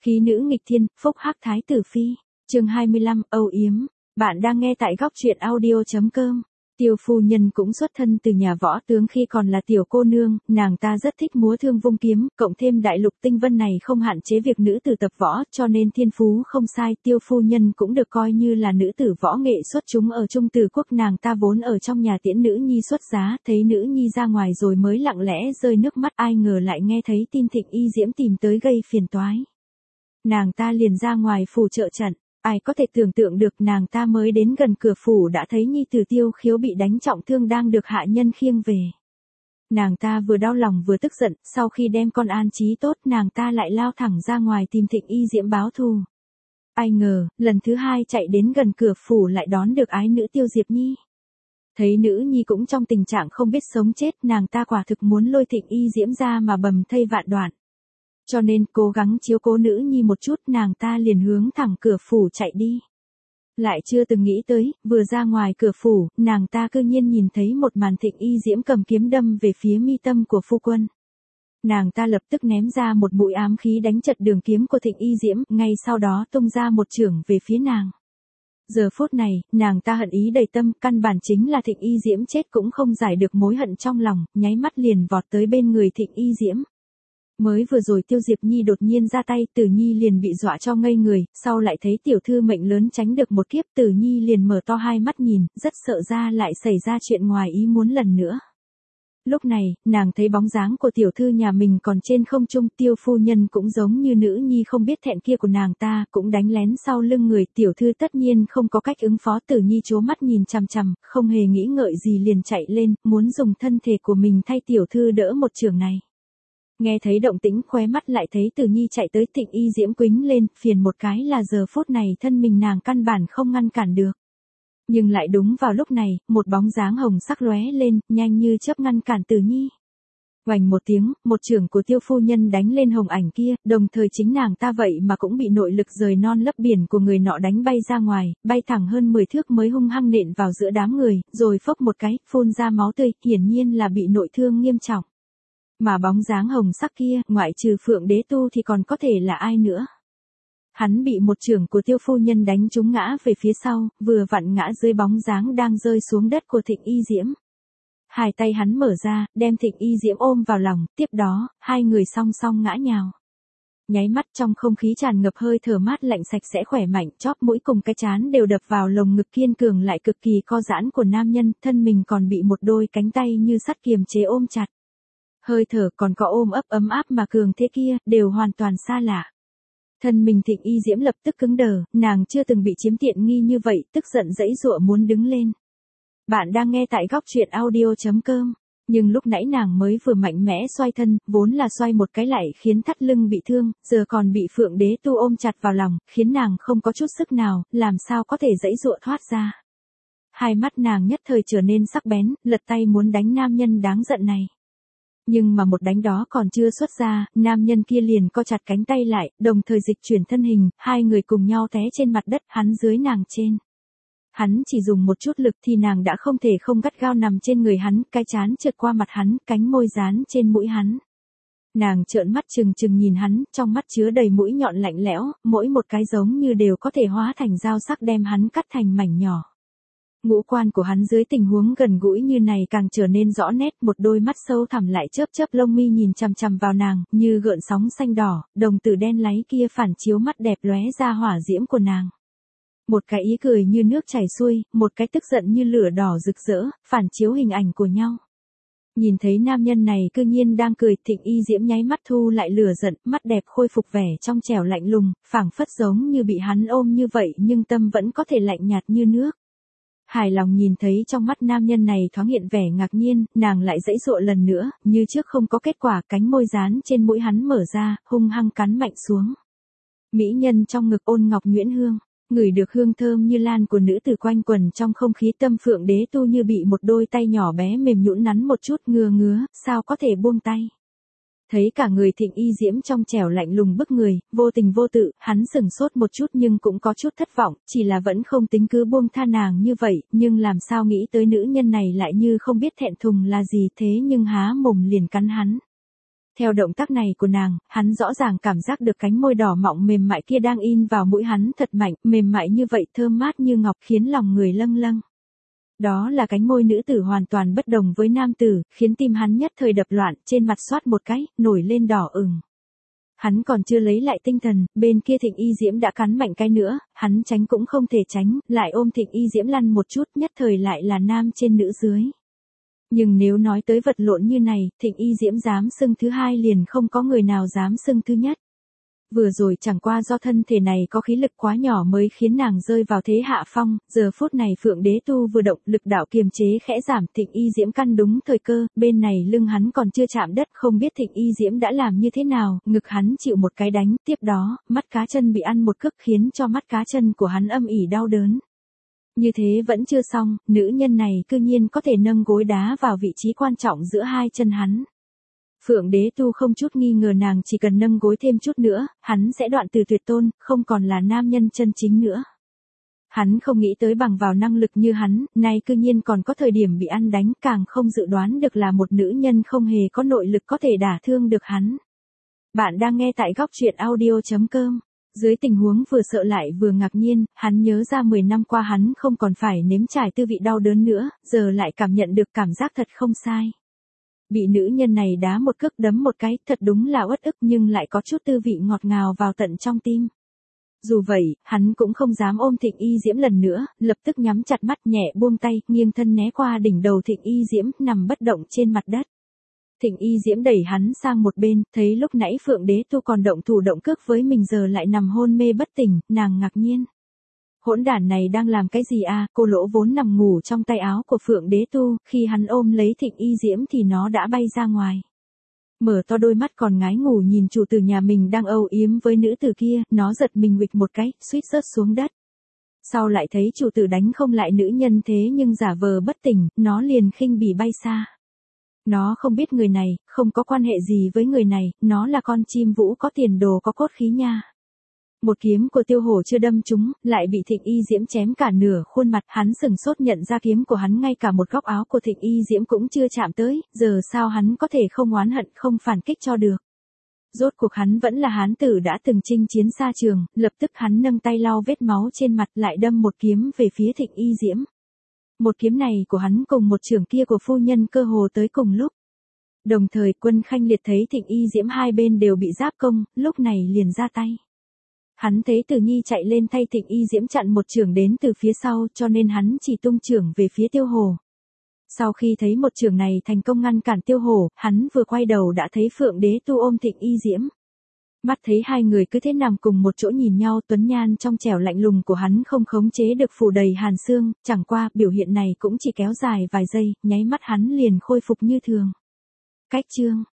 Khí nữ nghịch thiên, phúc hắc thái tử phi. Chương 25, âu yếm. Bạn đang nghe tại góc truyện audio.com. Tiêu phu nhân cũng xuất thân từ nhà võ tướng khi còn là tiểu cô nương, nàng ta rất thích múa thương vung kiếm, cộng thêm đại lục tinh vân này không hạn chế việc nữ tử tập võ, cho nên thiên phú không sai, tiêu phu nhân cũng được coi như là nữ tử võ nghệ xuất chúng ở Trung Từ quốc. Nàng ta vốn ở trong nhà tiễn nữ nhi xuất giá, thấy nữ nhi ra ngoài rồi mới lặng lẽ rơi nước mắt, ai ngờ lại nghe thấy tin Thịnh Y Diễm tìm tới gây phiền toái. Nàng ta liền ra ngoài phủ trợ trận. Ai có thể tưởng tượng được nàng ta mới đến gần cửa phủ đã thấy nhi tử Tiêu Khiếu bị đánh trọng thương đang được hạ nhân khiêng về. Nàng ta vừa đau lòng vừa tức giận, sau khi đem con an trí tốt nàng ta lại lao thẳng ra ngoài tìm Thịnh Y Diễm báo thù. Ai ngờ, lần thứ hai chạy đến gần cửa phủ lại đón được ái nữ Tiêu Diệp Nhi. Thấy nữ nhi cũng trong tình trạng không biết sống chết, nàng ta quả thực muốn lôi Thịnh Y Diễm ra mà bầm thây vạn đoạn. Cho nên cố gắng chiếu cố nữ nhi một chút, nàng ta liền hướng thẳng cửa phủ chạy đi. Lại chưa từng nghĩ tới, vừa ra ngoài cửa phủ, nàng ta cư nhiên nhìn thấy một màn Thịnh Y Diễm cầm kiếm đâm về phía mi tâm của phu quân. Nàng ta lập tức ném ra một mũi ám khí đánh chật đường kiếm của Thịnh Y Diễm, ngay sau đó tung ra một chưởng về phía nàng. Giờ phút này, nàng ta hận ý đầy tâm, căn bản chính là Thịnh Y Diễm chết cũng không giải được mối hận trong lòng, nháy mắt liền vọt tới bên người Thịnh Y Diễm. Mới vừa rồi Tiêu Diệp Nhi đột nhiên ra tay, Tử Nhi liền bị dọa cho ngây người, sau lại thấy tiểu thư mệnh lớn tránh được một kiếp, Tử Nhi liền mở to hai mắt nhìn, rất sợ ra lại xảy ra chuyện ngoài ý muốn lần nữa. Lúc này, nàng thấy bóng dáng của tiểu thư nhà mình còn trên không trung, Tiêu phu nhân cũng giống như nữ nhi không biết thẹn kia của nàng ta, cũng đánh lén sau lưng người, tiểu thư tất nhiên không có cách ứng phó, Tử Nhi trố mắt nhìn chằm chằm, không hề nghĩ ngợi gì liền chạy lên, muốn dùng thân thể của mình thay tiểu thư đỡ một chưởng này. Nghe thấy động tĩnh khóe mắt lại thấy Tử Nhi chạy tới, Thịnh Y Diễm quĩnh lên, phiền một cái là giờ phút này thân mình nàng căn bản không ngăn cản được. Nhưng lại đúng vào lúc này, một bóng dáng hồng sắc lóe lên, nhanh như chớp ngăn cản Tử Nhi. Oành một tiếng, một chưởng của Tiêu phu nhân đánh lên hồng ảnh kia, đồng thời chính nàng ta vậy mà cũng bị nội lực rời non lấp biển của người nọ đánh bay ra ngoài, bay thẳng hơn 10 thước mới hung hăng nện vào giữa đám người, rồi phốc một cái, phun ra máu tươi, hiển nhiên là bị nội thương nghiêm trọng. Mà bóng dáng hồng sắc kia, ngoại trừ Phượng Đế Tu thì còn có thể là ai nữa. Hắn bị một chưởng của Tiêu phu nhân đánh trúng ngã về phía sau, vừa vặn ngã dưới bóng dáng đang rơi xuống đất của Thịnh Y Diễm. Hai tay hắn mở ra, đem Thịnh Y Diễm ôm vào lòng, tiếp đó, hai người song song ngã nhào. Nháy mắt trong không khí tràn ngập hơi thở mát lạnh sạch sẽ khỏe mạnh, chóp mũi cùng cái trán đều đập vào lồng ngực kiên cường lại cực kỳ co giãn của nam nhân, thân mình còn bị một đôi cánh tay như sắt kiềm chế ôm chặt. Hơi thở còn có ôm ấp ấm áp mà cường thế kia, đều hoàn toàn xa lạ. Thân mình Thịnh Y Diễm lập tức cứng đờ, nàng chưa từng bị chiếm tiện nghi như vậy, tức giận giãy giụa muốn đứng lên. Bạn đang nghe tại góc truyện audio.com, nhưng lúc nãy nàng mới vừa mạnh mẽ xoay thân, vốn là xoay một cái lại khiến thắt lưng bị thương, giờ còn bị Phượng Đế Tu ôm chặt vào lòng, khiến nàng không có chút sức nào, làm sao có thể giãy giụa thoát ra. Hai mắt nàng nhất thời trở nên sắc bén, lật tay muốn đánh nam nhân đáng giận này. Nhưng mà một đánh đó còn chưa xuất ra, nam nhân kia liền co chặt cánh tay lại, đồng thời dịch chuyển thân hình, hai người cùng nhau té trên mặt đất, hắn dưới nàng trên. Hắn chỉ dùng một chút lực thì nàng đã không thể không gắt gao nằm trên người hắn, cái trán trượt qua mặt hắn, cánh môi dán trên mũi hắn. Nàng trợn mắt trừng trừng nhìn hắn, trong mắt chứa đầy mũi nhọn lạnh lẽo, mỗi một cái giống như đều có thể hóa thành dao sắc đem hắn cắt thành mảnh nhỏ. Ngũ quan của hắn dưới tình huống gần gũi như này càng trở nên rõ nét, một đôi mắt sâu thẳm lại chớp chớp lông mi nhìn chằm chằm vào nàng, như gợn sóng xanh đỏ, đồng tử đen láy kia phản chiếu mắt đẹp lóe ra hỏa diễm của nàng. Một cái ý cười như nước chảy xuôi, một cái tức giận như lửa đỏ rực rỡ, phản chiếu hình ảnh của nhau. Nhìn thấy nam nhân này cư nhiên đang cười, Thịnh Y Diễm nháy mắt thu lại lửa giận, mắt đẹp khôi phục vẻ trong trẻo lạnh lùng, phảng phất giống như bị hắn ôm như vậy nhưng tâm vẫn có thể lạnh nhạt như nước. Hài lòng nhìn thấy trong mắt nam nhân này thoáng hiện vẻ ngạc nhiên, nàng lại giãy giụa lần nữa, như trước không có kết quả, cánh môi dán trên mũi hắn mở ra, hung hăng cắn mạnh xuống. Mỹ nhân trong ngực ôn ngọc nhuyễn hương, ngửi được hương thơm như lan của nữ tử quanh quần trong không khí, tâm Phượng Đế Tu như bị một đôi tay nhỏ bé mềm nhũn nắn một chút, ngứa, sao có thể buông tay. Thấy cả người Thịnh Y Diễm trong trẻo lạnh lùng bức người, vô tình vô tự, hắn sửng sốt một chút nhưng cũng có chút thất vọng, chỉ là vẫn không tính cứ buông tha nàng như vậy, nhưng làm sao nghĩ tới nữ nhân này lại như không biết thẹn thùng là gì, thế nhưng há mồm liền cắn hắn. Theo động tác này của nàng, hắn rõ ràng cảm giác được cánh môi đỏ mọng mềm mại kia đang in vào mũi hắn thật mạnh, mềm mại như vậy thơm mát như ngọc khiến lòng người lâng lâng. Đó là cánh môi nữ tử hoàn toàn bất đồng với nam tử, khiến tim hắn nhất thời đập loạn, trên mặt xoát một cái, nổi lên đỏ ửng. Hắn còn chưa lấy lại tinh thần, bên kia Thịnh Y Diễm đã cắn mạnh cái nữa, hắn tránh cũng không thể tránh, lại ôm Thịnh Y Diễm lăn một chút, nhất thời lại là nam trên nữ dưới. Nhưng nếu nói tới vật lộn như này, Thịnh Y Diễm dám xưng thứ hai liền không có người nào dám xưng thứ nhất. Vừa rồi chẳng qua do thân thể này có khí lực quá nhỏ mới khiến nàng rơi vào thế hạ phong, giờ phút này Phượng Đế Tu vừa động, lực đạo kiềm chế khẽ giảm, Thịnh Y Diễm căn đúng thời cơ, bên này lưng hắn còn chưa chạm đất, không biết Thịnh Y Diễm đã làm như thế nào, ngực hắn chịu một cái đánh, tiếp đó, mắt cá chân bị ăn một cước khiến cho mắt cá chân của hắn âm ỉ đau đớn. Như thế vẫn chưa xong, nữ nhân này cư nhiên có thể nâng gối đá vào vị trí quan trọng giữa hai chân hắn. Phượng Đế Tu không chút nghi ngờ nàng chỉ cần nâng gối thêm chút nữa, hắn sẽ đoạn từ tuyệt tôn, không còn là nam nhân chân chính nữa. Hắn không nghĩ tới bằng vào năng lực như hắn, nay cư nhiên còn có thời điểm bị ăn đánh, càng không dự đoán được là một nữ nhân không hề có nội lực có thể đả thương được hắn. Bạn đang nghe tại góc truyện audio.com. Dưới tình huống vừa sợ lại vừa ngạc nhiên, hắn nhớ ra 10 năm qua hắn không còn phải nếm trải tư vị đau đớn nữa, giờ lại cảm nhận được cảm giác thật không sai. Bị nữ nhân này đá một cước đấm một cái, thật đúng là uất ức nhưng lại có chút tư vị ngọt ngào vào tận trong tim. Dù vậy, hắn cũng không dám ôm Thịnh Y Diễm lần nữa, lập tức nhắm chặt mắt nhẹ buông tay, nghiêng thân né qua đỉnh đầu Thịnh Y Diễm, nằm bất động trên mặt đất. Thịnh Y Diễm đẩy hắn sang một bên, thấy lúc nãy Phượng Đế Tu còn động thủ động cước với mình giờ lại nằm hôn mê bất tỉnh, nàng ngạc nhiên. Hỗn đản này đang làm cái gì à, cô lỗ vốn nằm ngủ trong tay áo của Phượng Đế Tu, khi hắn ôm lấy Thịnh Y Diễm thì nó đã bay ra ngoài. Mở to đôi mắt còn ngái ngủ nhìn chủ tử nhà mình đang âu yếm với nữ tử kia, nó giật mình nguịch một cái, suýt rớt xuống đất. Sau lại thấy chủ tử đánh không lại nữ nhân thế nhưng giả vờ bất tỉnh, nó liền khinh bỉ bay xa. Nó không biết người này, không có quan hệ gì với người này, nó là con chim vũ có tiền đồ có cốt khí nha. Một kiếm của Tiêu Hổ chưa đâm trúng, lại bị Thịnh Y Diễm chém cả nửa khuôn mặt, hắn sừng sốt nhận ra kiếm của hắn ngay cả một góc áo của Thịnh Y Diễm cũng chưa chạm tới, giờ sao hắn có thể không oán hận không phản kích cho được. Rốt cuộc hắn vẫn là hán tử đã từng chinh chiến xa trường, lập tức hắn nâng tay lau vết máu trên mặt lại đâm một kiếm về phía Thịnh Y Diễm. Một kiếm này của hắn cùng một chưởng kia của phu nhân cơ hồ tới cùng lúc. Đồng thời Quân Khanh Liệt thấy Thịnh Y Diễm hai bên đều bị giáp công, lúc này liền ra tay. Hắn thấy Từ Nhi chạy lên thay Thịnh Y Diễm chặn một chưởng đến từ phía sau cho nên hắn chỉ tung chưởng về phía Tiêu Hổ. Sau khi thấy một chưởng này thành công ngăn cản Tiêu Hổ, hắn vừa quay đầu đã thấy Phượng Đế Tu ôm Thịnh Y Diễm. Mắt thấy hai người cứ thế nằm cùng một chỗ nhìn nhau, tuấn nhan trong trẻo lạnh lùng của hắn không khống chế được phủ đầy hàn xương, chẳng qua biểu hiện này cũng chỉ kéo dài vài giây, nháy mắt hắn liền khôi phục như thường. Cách chương